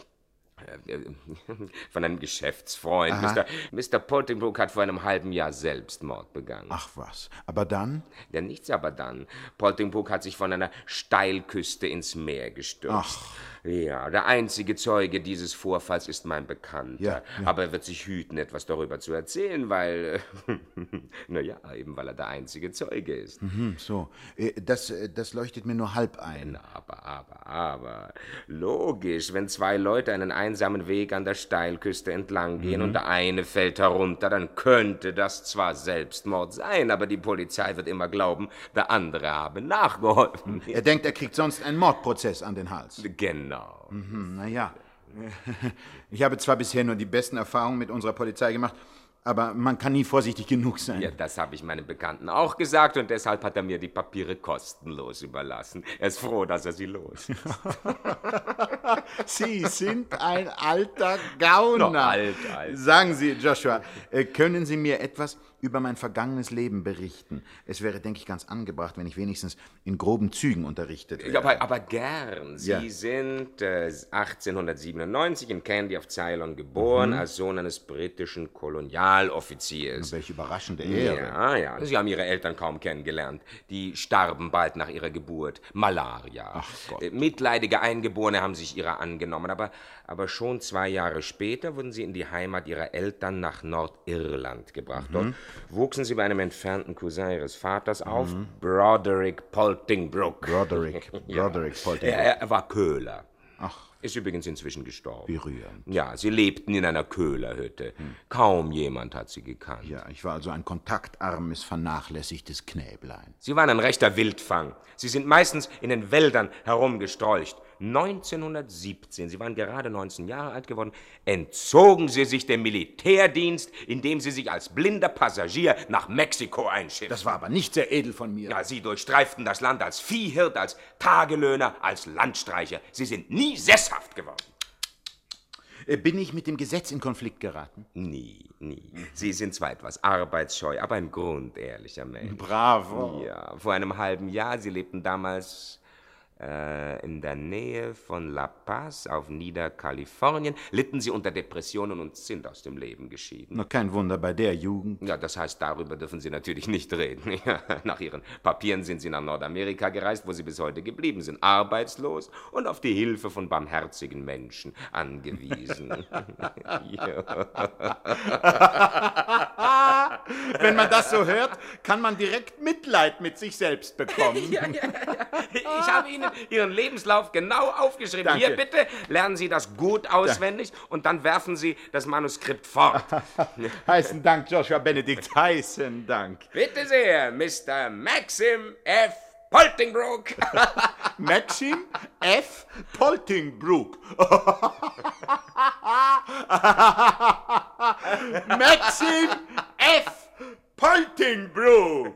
Geschäftsfreund. Mr. Poltingbrook hat vor einem halben Jahr Selbstmord begangen.
Ach was, aber dann?
Ja, nichts aber dann. Poltingbrook hat sich von einer Steilküste ins Meer gestürzt.
Ach.
Ja, der einzige Zeuge dieses Vorfalls ist mein Bekannter.
Ja.
Aber er wird sich hüten, etwas darüber zu erzählen, weil, eben weil er der einzige Zeuge ist.
Mhm, so, das leuchtet mir nur halb ein.
Aber, logisch, wenn 2 Leute einen einsamen Weg an der Steilküste entlang gehen und der eine fällt herunter, dann könnte das zwar Selbstmord sein, aber die Polizei wird immer glauben, der andere habe nachgeholfen.
Er denkt, er kriegt sonst einen Mordprozess an den Hals.
Genau.
Naja, ich habe zwar bisher nur die besten Erfahrungen mit unserer Polizei gemacht, aber man kann nie vorsichtig genug sein.
Ja, das habe ich meinem Bekannten auch gesagt und deshalb hat er mir die Papiere kostenlos überlassen. Er ist froh, dass er sie los ist.
Sie sind ein alter Gauner.
No, alt.
Sagen Sie, Joshua, können Sie mir etwas über mein vergangenes Leben berichten? Es wäre, denke ich, ganz angebracht, wenn ich wenigstens in groben Zügen unterrichtet wäre.
Ja, aber gern. Sie sind 1897 in Candy of Ceylon geboren, als Sohn eines britischen Kolonialoffiziers.
Welch überraschende Ehre.
Ja. Sie haben Ihre Eltern kaum kennengelernt. Die starben bald nach ihrer Geburt. Malaria.
Ach Gott.
Mitleidige Eingeborene haben sich ihrer angenommen, aber schon 2 Jahre später wurden sie in die Heimat ihrer Eltern nach Nordirland gebracht. Dort wuchsen sie bei einem entfernten Cousin ihres Vaters auf, Broderick Poltingbrook.
Broderick Poltingbrook.
Er war Köhler.
Ach.
Ist übrigens inzwischen gestorben.
Wie rührend.
Ja, sie lebten in einer Köhlerhütte. Kaum jemand hat sie gekannt.
Ja, ich war also ein kontaktarmes, vernachlässigtes Knäblein.
Sie waren ein rechter Wildfang. Sie sind meistens in den Wäldern herumgestrolcht. 1917, Sie waren gerade 19 Jahre alt geworden, entzogen Sie sich dem Militärdienst, indem Sie sich als blinder Passagier nach Mexiko einschifften.
Das war aber nicht sehr edel von mir.
Ja, Sie durchstreiften das Land als Viehhirt, als Tagelöhner, als Landstreicher. Sie sind nie sesshaft geworden.
Bin ich mit dem Gesetz in Konflikt geraten?
Nie. Sie sind zwar etwas arbeitsscheu, aber ein grundehrlicher Mensch.
Bravo.
Ja, vor einem halben Jahr, Sie lebten damals in der Nähe von La Paz auf Niederkalifornien, litten Sie unter Depressionen und sind aus dem Leben geschieden.
Na, kein Wunder bei der Jugend.
Ja, das heißt, darüber dürfen Sie natürlich nicht reden. Ja, nach Ihren Papieren sind Sie nach Nordamerika gereist, wo Sie bis heute geblieben sind, arbeitslos und auf die Hilfe von barmherzigen Menschen angewiesen.
Wenn man das so hört, kann man direkt Mitleid mit sich selbst bekommen.
Ja. Ich habe Ihnen Ihren Lebenslauf genau aufgeschrieben.
Danke.
Hier, bitte, lernen Sie das gut auswendig und dann werfen Sie das Manuskript fort.
Heißen Dank, Joshua Benedict, heißen Dank.
Bitte sehr, Mr. Maxim F. Poltingbrook.
Maxim F. Poltingbrook. Maxim F. Poltingbrook.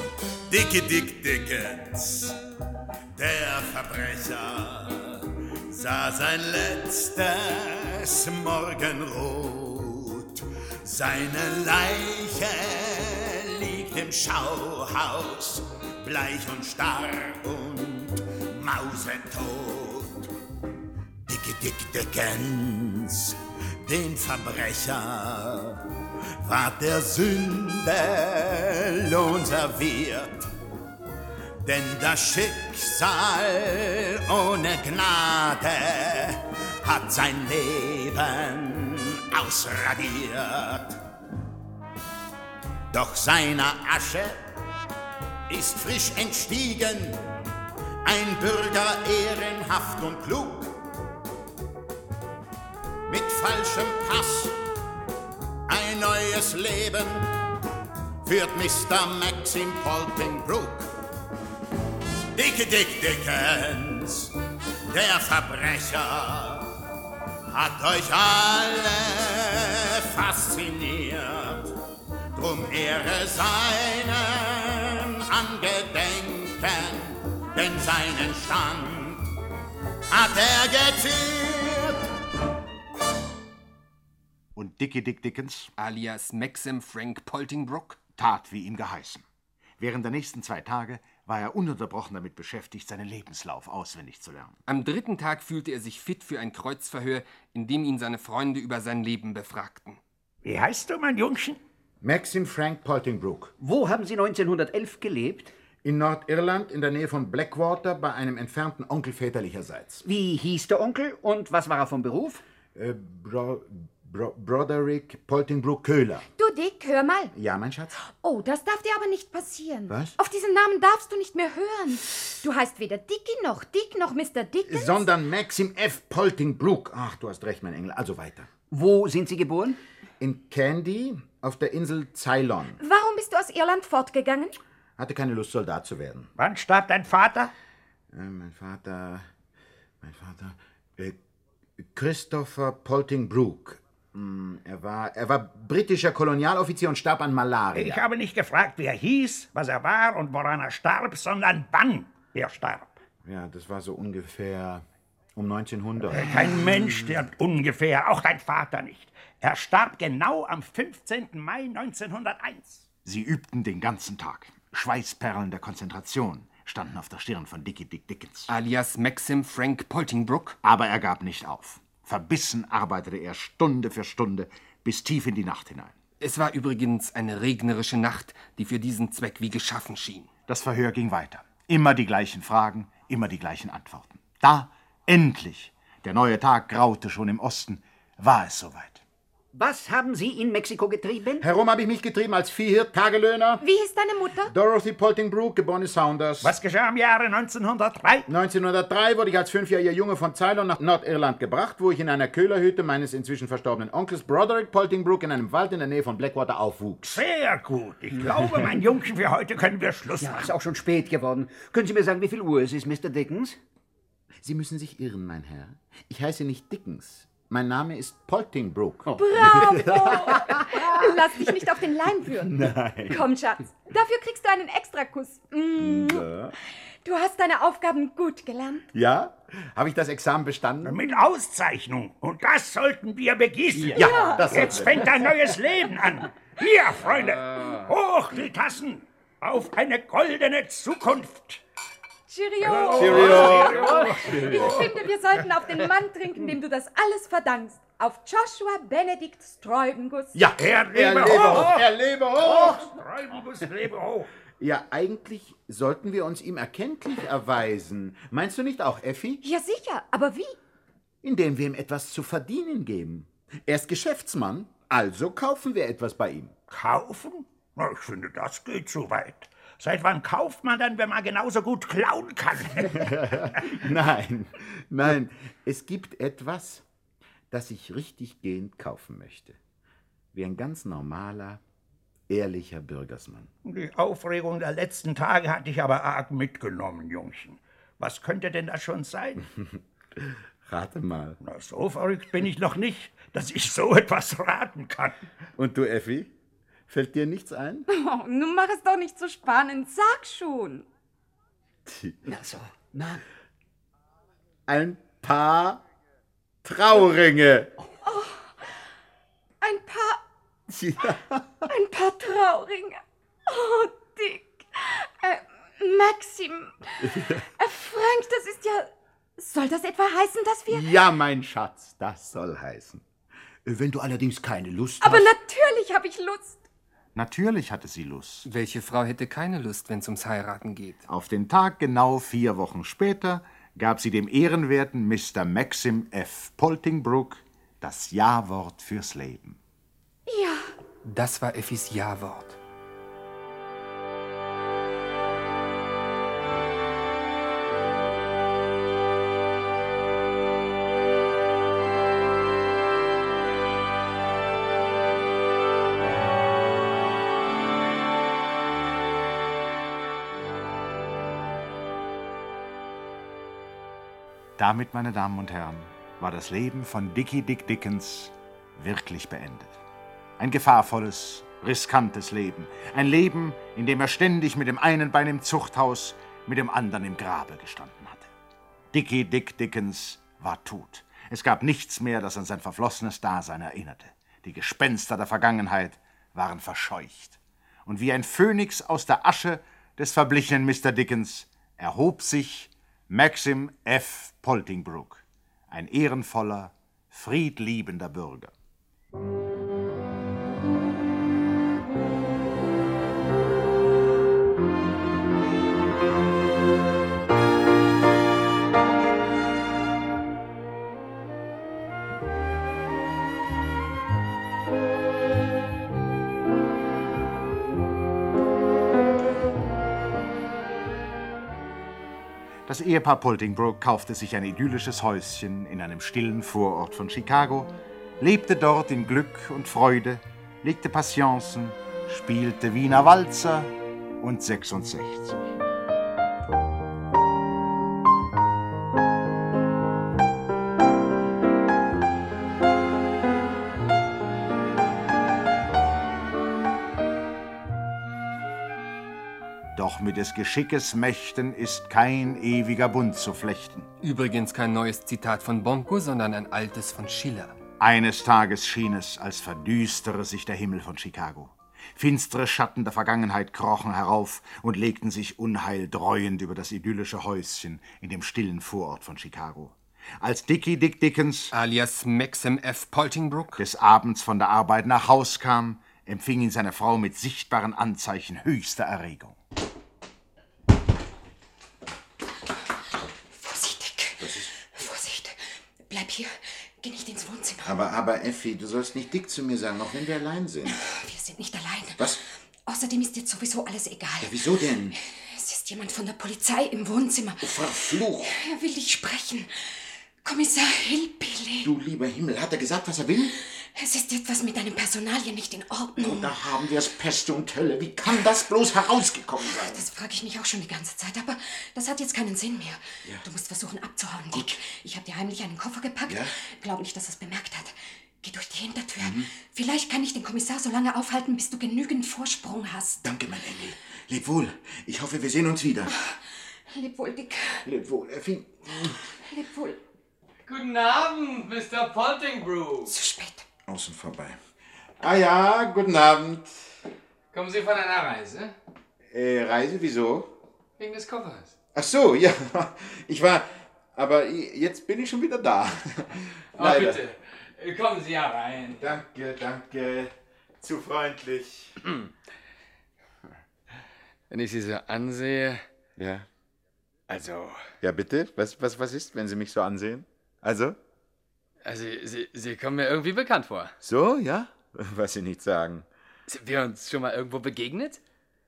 Dickie Dick Dickens, der Verbrecher, sah sein letztes Morgenrot. Seine Leiche liegt im Schauhaus, bleich und starr und mausetot. Dick Dickens, den Verbrecher, ward der Sünde Lohn serviert. Denn das Schicksal ohne Gnade hat sein Leben ausradiert. Doch seiner Asche ist frisch entstiegen ein Bürger ehrenhaft und klug. Mit falschem Pass ein neues Leben führt Mr. Maxim Poltingbrook. Dickens, der Verbrecher, hat euch alle fasziniert. Drum Ehre seinem Angedenken, denn seinen Stand hat er geziert.
Und Dick Dickens,
alias Maxim Frank Poltingbrook,
tat wie ihm geheißen. Während der nächsten 2 Tage war er ununterbrochen damit beschäftigt, seinen Lebenslauf auswendig zu lernen.
Am 3. Tag fühlte er sich fit für ein Kreuzverhör, in dem ihn seine Freunde über sein Leben befragten.
Wie heißt du, mein Jungchen?
Maxim Frank Poltingbrook.
Wo haben Sie 1911 gelebt?
In Nordirland, in der Nähe von Blackwater, bei einem entfernten Onkel väterlicherseits.
Wie hieß der Onkel und was war er vom Beruf?
Broderick Poltingbrook Köhler.
Du, Dick, hör mal.
Ja, mein Schatz?
Oh, das darf dir aber nicht passieren.
Was?
Auf diesen Namen darfst du nicht mehr hören. Du heißt weder Dick noch Mr. Dickens.
Sondern Maxim F. Poltingbrook. Ach, du hast recht, mein Engel. Also weiter.
Wo sind Sie geboren?
In Candy, auf der Insel Ceylon.
Warum bist du aus Irland fortgegangen?
Hatte keine Lust, Soldat zu werden.
Wann starb dein Vater?
Mein Vater, Christopher Poltingbrook. Er war britischer Kolonialoffizier und starb an Malaria.
Ich habe nicht gefragt, wie er hieß, was er war und woran er starb, sondern wann er starb.
Ja, das war so ungefähr um 1900.
Kein Mensch stirbt ungefähr, auch dein Vater nicht. Er starb genau am 15. Mai 1901.
Sie übten den ganzen Tag. Schweißperlen der Konzentration standen auf der Stirn von Dick Dickens.
Alias Maxim Frank Poltingbrook.
Aber er gab nicht auf. Verbissen arbeitete er Stunde für Stunde bis tief in die Nacht hinein.
Es war übrigens eine regnerische Nacht, die für diesen Zweck wie geschaffen schien.
Das Verhör ging weiter. Immer die gleichen Fragen, immer die gleichen Antworten. Da, endlich, der neue Tag graute schon im Osten, war es soweit.
Was haben Sie in Mexiko getrieben?
Herum habe ich mich getrieben als Viehhirt, Tagelöhner.
Wie hieß deine Mutter?
Dorothy Poltingbrook, geborene Saunders.
Was geschah im Jahre 1903?
1903 wurde ich als 5-jähriger Junge von Ceylon nach Nordirland gebracht, wo ich in einer Köhlerhütte meines inzwischen verstorbenen Onkels Broderick Poltingbrook in einem Wald in der Nähe von Blackwater aufwuchs.
Sehr gut. Ich glaube, mein Jungchen, für heute können wir Schluss machen.
Ja, ist auch schon spät geworden. Können Sie mir sagen, wie viel Uhr es ist, Mr. Dickens?
Sie müssen sich irren, mein Herr. Ich heiße nicht Dickens. Mein Name ist Poltingbrook.
Oh. Bravo! Lass dich nicht auf den Leim führen.
Nein.
Komm, Schatz. Dafür kriegst du einen Extrakuss.
Ja.
Du hast deine Aufgaben gut gelernt.
Ja? Habe ich das Examen bestanden?
Mit Auszeichnung. Und das sollten wir begießen.
Ja, das
Jetzt fängt ein neues Leben an. Hier, Freunde, hoch die Tassen auf eine goldene Zukunft.
Cheerio!
Cheerio!
Ich finde, wir sollten auf den Mann trinken, dem du das alles verdankst. Auf Joshua Benedict Streudenguss.
Ja,
Er lebe hoch!
Er lebe hoch!
Streudenguss lebe hoch!
Ja, eigentlich sollten wir uns ihm erkenntlich erweisen. Meinst du nicht auch, Effi?
Ja, sicher. Aber wie?
Indem wir ihm etwas zu verdienen geben. Er ist Geschäftsmann, also kaufen wir etwas bei ihm.
Kaufen? Na, ich finde, das geht zu weit. Seit wann kauft man dann, wenn man genauso gut klauen kann?
Nein. Es gibt etwas, das ich richtig gehend kaufen möchte. Wie ein ganz normaler, ehrlicher Bürgersmann.
Die Aufregung der letzten Tage hat dich aber arg mitgenommen, Jungchen. Was könnte denn das schon sein?
Rate mal.
Na, so verrückt bin ich noch nicht, dass ich so etwas raten kann.
Und du, Effi? Fällt dir nichts ein?
Oh, nun mach es doch nicht so spannend. Sag schon.
Na so, na.
Ein Paar Trauringe.
Ein paar
Ja.
Ein paar Trauringe. Oh, Dick. Maxim. Frank, das ist ja... Soll das etwa heißen, dass wir...
Ja, mein Schatz, das soll heißen. Wenn du allerdings keine Lust
Aber
hast...
natürlich habe ich Lust.
Natürlich hatte sie Lust.
Welche Frau hätte keine Lust, wenn es ums Heiraten geht?
Auf den Tag genau 4 Wochen später gab sie dem ehrenwerten Mr. Maxim F. Poltingbrook das Ja-Wort fürs Leben.
Ja.
Das war Effis Ja-Wort.
Damit, meine Damen und Herren, war das Leben von Dickie Dick Dickens wirklich beendet. Ein gefahrvolles, riskantes Leben. Ein Leben, in dem er ständig mit dem einen Bein im Zuchthaus, mit dem anderen im Grabe gestanden hatte. Dickie Dick Dickens war tot. Es gab nichts mehr, das an sein verflossenes Dasein erinnerte. Die Gespenster der Vergangenheit waren verscheucht. Und wie ein Phönix aus der Asche des verblichenen Mr. Dickens erhob sich Maxim F. Poltingbrook, ein ehrenvoller, friedliebender Bürger. Das Ehepaar Poltingbrook kaufte sich ein idyllisches Häuschen in einem stillen Vorort von Chicago, lebte dort in Glück und Freude, legte Patienzen, spielte Wiener Walzer und 66. Doch mit des Geschickes Mächten ist kein ewiger Bund zu flechten.
Übrigens kein neues Zitat von Bonko, sondern ein altes von Schiller.
Eines Tages schien es, als verdüstere sich der Himmel von Chicago. Finstere Schatten der Vergangenheit krochen herauf und legten sich unheildreuend über das idyllische Häuschen in dem stillen Vorort von Chicago. Als Dickie Dick Dickens,
alias Maxim F. Poltingbrook,
des Abends von der Arbeit nach Haus kam, empfing ihn seine Frau mit sichtbaren Anzeichen höchster Erregung.
Vorsicht, bleib hier, geh nicht ins Wohnzimmer.
Aber Effi, du sollst nicht Dick zu mir sagen, auch wenn wir allein sind.
Wir sind nicht allein.
Was?
Außerdem ist jetzt sowieso alles egal.
Ja, wieso denn?
Es ist jemand von der Polizei im Wohnzimmer.
Verflucht.
Er will dich sprechen. Kommissar Hillbilly.
Du lieber Himmel, hat er gesagt, was er will?
Es ist etwas mit deinem Personalien nicht in Ordnung.
Und da haben wir es, Pest und Hölle. Wie kann das bloß herausgekommen sein?
Das frage ich mich auch schon die ganze Zeit, aber das hat jetzt keinen Sinn mehr.
Ja.
Du musst versuchen abzuhauen, Dick. Ich habe dir heimlich einen Koffer gepackt.
Ja?
Glaub nicht, dass er es bemerkt hat. Geh durch die Hintertür. Vielleicht kann ich den Kommissar so lange aufhalten, bis du genügend Vorsprung hast.
Danke, mein Engel. Leb wohl. Ich hoffe, wir sehen uns wieder.
Leb wohl, Dick.
Leb wohl, Effi.
Leb wohl.
Guten Abend, Mr. Poltingbrook.
Zu spät.
Außen vorbei. Ah ja, guten Abend.
Kommen Sie von einer Reise?
Reise, wieso?
Wegen des Koffers.
Ach so, ja. Ich war... Aber jetzt bin ich schon wieder da.
Oh, bitte. Kommen Sie herein.
Danke. Zu freundlich.
Wenn ich Sie so ansehe...
Ja.
Also...
Ja, bitte? Was ist, wenn Sie mich so ansehen? Also?
Also, Sie kommen mir irgendwie bekannt vor.
So, ja? Was Sie nicht sagen.
Sind wir uns schon mal irgendwo begegnet?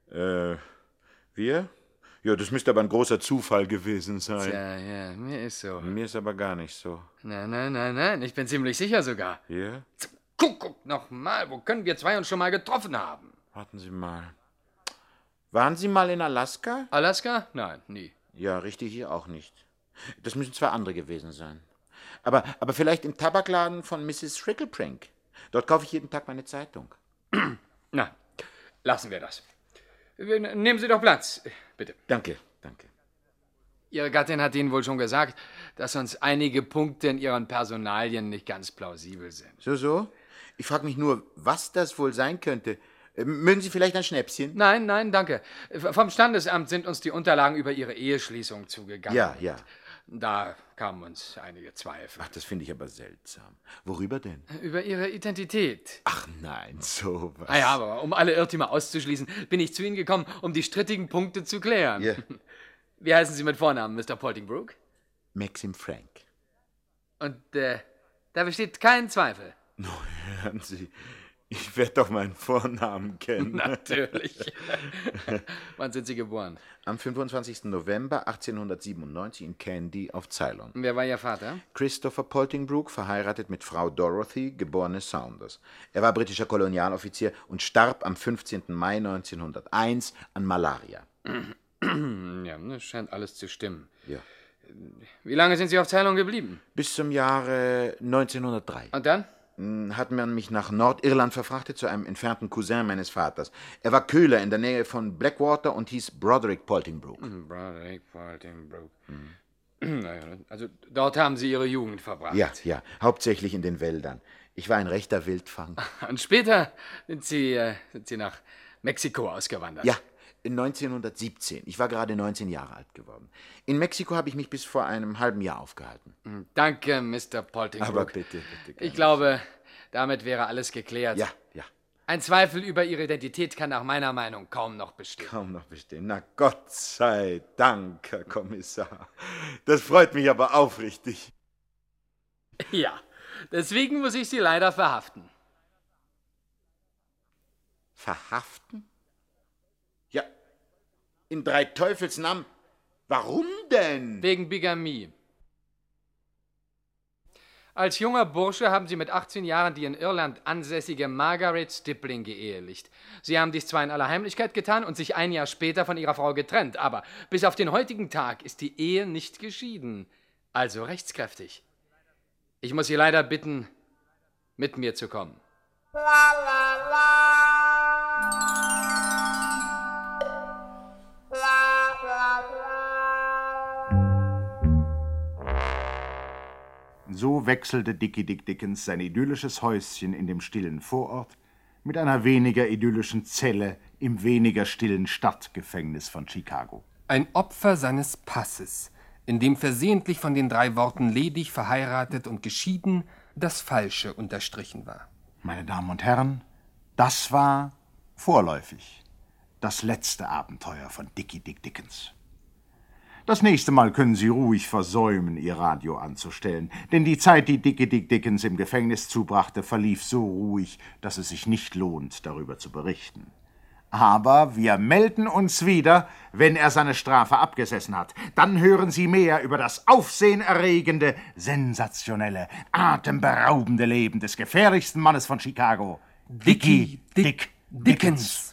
Wir? Ja, das müsste aber ein großer Zufall gewesen sein.
Tja, ja, mir ist so.
Mir ist aber gar nicht so.
Nein, ich bin ziemlich sicher sogar.
Ja?
Zum Kuckuck nochmal, wo können wir zwei uns schon mal getroffen haben?
Warten Sie mal. Waren Sie mal in Alaska?
Alaska? Nein, nie.
Ja, richtig, hier auch nicht. Das müssen zwei andere gewesen sein. Aber vielleicht im Tabakladen von Mrs. Shrickleprank. Dort kaufe ich jeden Tag meine Zeitung.
Na, lassen wir das. Nehmen Sie doch Platz, bitte.
Danke.
Ihre Gattin hat Ihnen wohl schon gesagt, dass uns einige Punkte in Ihren Personalien nicht ganz plausibel sind.
So? Ich frage mich nur, was das wohl sein könnte. Mögen Sie vielleicht ein Schnäpschen?
Nein, danke. Vom Standesamt sind uns die Unterlagen über Ihre Eheschließung zugegangen.
Ja.
Da kamen uns einige Zweifel.
Ach, das finde ich aber seltsam. Worüber denn?
Über Ihre Identität.
Ach nein, sowas.
Ja, aber um alle Irrtümer auszuschließen, bin ich zu Ihnen gekommen, um die strittigen Punkte zu klären.
Ja.
Wie heißen Sie mit Vornamen, Mr. Poltingbrook?
Maxim Frank.
Und da besteht kein Zweifel.
Hören Sie, ich werde doch meinen Vornamen kennen.
Natürlich. Wann sind Sie geboren?
Am 25. November 1897 in Candy auf Ceylon.
Wer war Ihr Vater?
Christopher Poltingbrook, verheiratet mit Frau Dorothy, geborene Saunders. Er war britischer Kolonialoffizier und starb am 15. Mai 1901 an Malaria.
Ja, das scheint alles zu stimmen.
Ja.
Wie lange sind Sie auf Ceylon geblieben?
Bis zum Jahre 1903.
Und dann?
Hat man mich nach Nordirland verfrachtet zu einem entfernten Cousin meines Vaters. Er war Köhler in der Nähe von Blackwater und hieß Broderick Poltingbrook.
Broderick Poltingbrook. Naja, also dort haben Sie Ihre Jugend verbracht.
Ja, hauptsächlich in den Wäldern. Ich war ein rechter Wildfang.
Und später sind Sie nach Mexiko ausgewandert?
Ja, 1917. Ich war gerade 19 Jahre alt geworden. In Mexiko habe ich mich bis vor einem halben Jahr aufgehalten.
Danke, Mr. Poltingbrook.
Aber bitte.
Ich glaube, damit wäre alles geklärt.
Ja.
Ein Zweifel über Ihre Identität kann nach meiner Meinung kaum noch bestehen.
Na, Gott sei Dank, Herr Kommissar. Das freut mich aber aufrichtig.
Ja, deswegen muss ich Sie leider verhaften.
Verhaften? Ja, in drei Teufelsnamen. Warum denn?
Wegen Bigamie. Als junger Bursche haben Sie mit 18 Jahren die in Irland ansässige Margaret Stippling geehelicht. Sie haben dies zwar in aller Heimlichkeit getan und sich ein Jahr später von Ihrer Frau getrennt, aber bis auf den heutigen Tag ist die Ehe nicht geschieden, also rechtskräftig. Ich muss Sie leider bitten, mit mir zu kommen.
So wechselte Dickie Dick Dickens sein idyllisches Häuschen in dem stillen Vorort mit einer weniger idyllischen Zelle im weniger stillen Stadtgefängnis von Chicago.
Ein Opfer seines Passes, in dem versehentlich von den 3 Worten ledig, verheiratet und geschieden das Falsche unterstrichen war.
Meine Damen und Herren, das war vorläufig das letzte Abenteuer von Dickie Dick Dickens. Das nächste Mal können Sie ruhig versäumen, Ihr Radio anzustellen, denn die Zeit, die Dickie Dick Dickens im Gefängnis zubrachte, verlief so ruhig, dass es sich nicht lohnt, darüber zu berichten. Aber wir melden uns wieder, wenn er seine Strafe abgesessen hat. Dann hören Sie mehr über das aufsehenerregende, sensationelle, atemberaubende Leben des gefährlichsten Mannes von Chicago, Dickie Dick Dickens.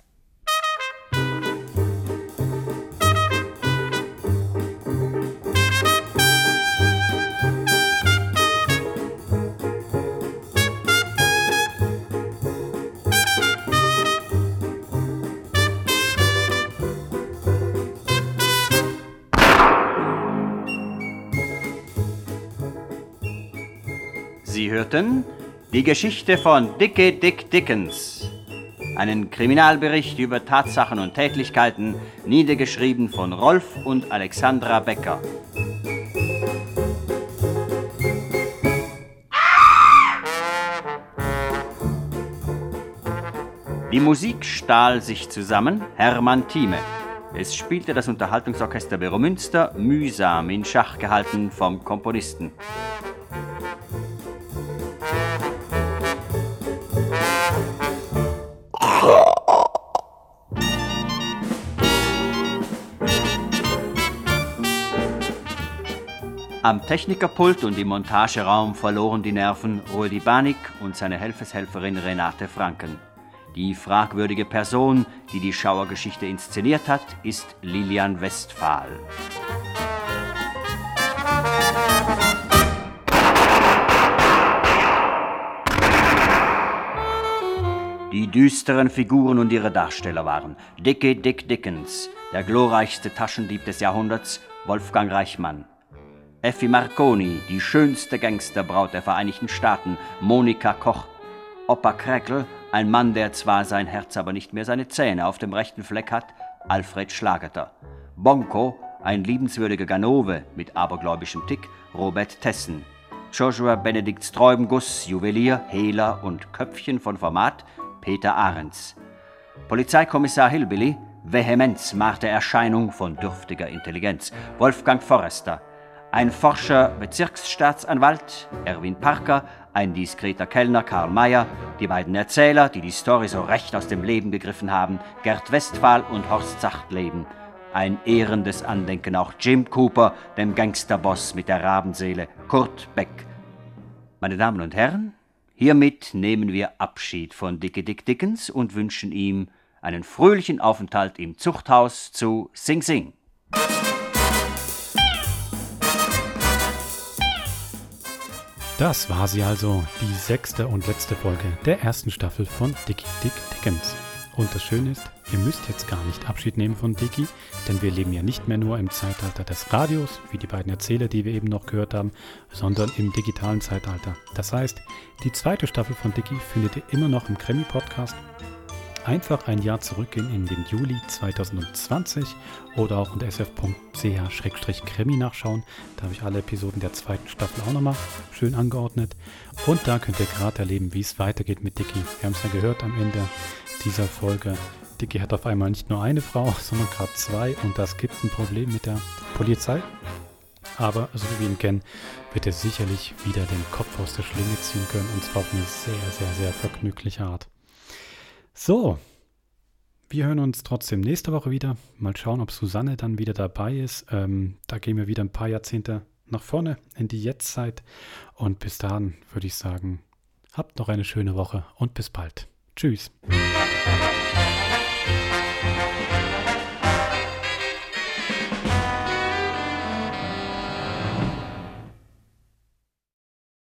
Sie hörten die Geschichte von Dickie Dick Dickens, einen Kriminalbericht über Tatsachen und Tätlichkeiten, niedergeschrieben von Rolf und Alexandra Becker. Die Musik stahl sich zusammen Hermann Thieme. Es spielte das Unterhaltungsorchester Beromünster, mühsam in Schach gehalten vom Komponisten. Am Technikerpult und im Montageraum verloren die Nerven Rudi Banik und seine Helfershelferin Renate Franken. Die fragwürdige Person, die die Schauergeschichte inszeniert hat, ist Lilian Westphal. Die düsteren Figuren und ihre Darsteller waren Dickie Dick Dickens, der glorreichste Taschendieb des Jahrhunderts, Wolfgang Reichmann. Effi Marconi, die schönste Gangsterbraut der Vereinigten Staaten, Monika Koch. Opa Kräkel, ein Mann, der zwar sein Herz, aber nicht mehr seine Zähne auf dem rechten Fleck hat, Alfred Schlageter. Bonko, ein liebenswürdiger Ganove mit abergläubischem Tick, Robert Tessen. Joshua Benedikt Sträubenguss, Juwelier, Hehler und Köpfchen von Format, Peter Ahrens. Polizeikommissar Hillbilly, Vehemenz, marte Erscheinung von dürftiger Intelligenz, Wolfgang Forrester. Ein forscher Bezirksstaatsanwalt, Erwin Parker, ein diskreter Kellner, Karl Mayer, die beiden Erzähler, die die Story so recht aus dem Leben gegriffen haben, Gerd Westphal und Horst Sachtleben. Ein ehrendes Andenken auch Jim Cooper, dem Gangsterboss mit der Rabenseele, Kurt Beck. Meine Damen und Herren, hiermit nehmen wir Abschied von Dickie Dick Dickens und wünschen ihm einen fröhlichen Aufenthalt im Zuchthaus zu Sing Sing.
Das war sie also, die 6. und letzte Folge der ersten Staffel von Dickie Dick Dickens. Und das Schöne ist, ihr müsst jetzt gar nicht Abschied nehmen von Dickie, denn wir leben ja nicht mehr nur im Zeitalter des Radios, wie die beiden Erzähler, die wir eben noch gehört haben, sondern im digitalen Zeitalter. Das heißt, die 2. Staffel von Dickie findet ihr immer noch im Krimi-Podcast. Einfach ein Jahr zurückgehen in den Juli 2020 oder auch unter sf.ch/krimi nachschauen. Da habe ich alle Episoden der 2. Staffel auch nochmal schön angeordnet. Und da könnt ihr gerade erleben, wie es weitergeht mit Dickie. Wir haben es ja gehört am Ende dieser Folge. Dickie hat auf einmal nicht nur eine Frau, sondern gerade 2 und das gibt ein Problem mit der Polizei. Aber so wie wir ihn kennen, wird er sicherlich wieder den Kopf aus der Schlinge ziehen können und zwar auf eine sehr, sehr, sehr vergnügliche Art. So, wir hören uns trotzdem nächste Woche wieder. Mal schauen, ob Susanne dann wieder dabei ist. Da gehen wir wieder ein paar Jahrzehnte nach vorne in die Jetztzeit. Und bis dahin würde ich sagen, habt noch eine schöne Woche und bis bald. Tschüss.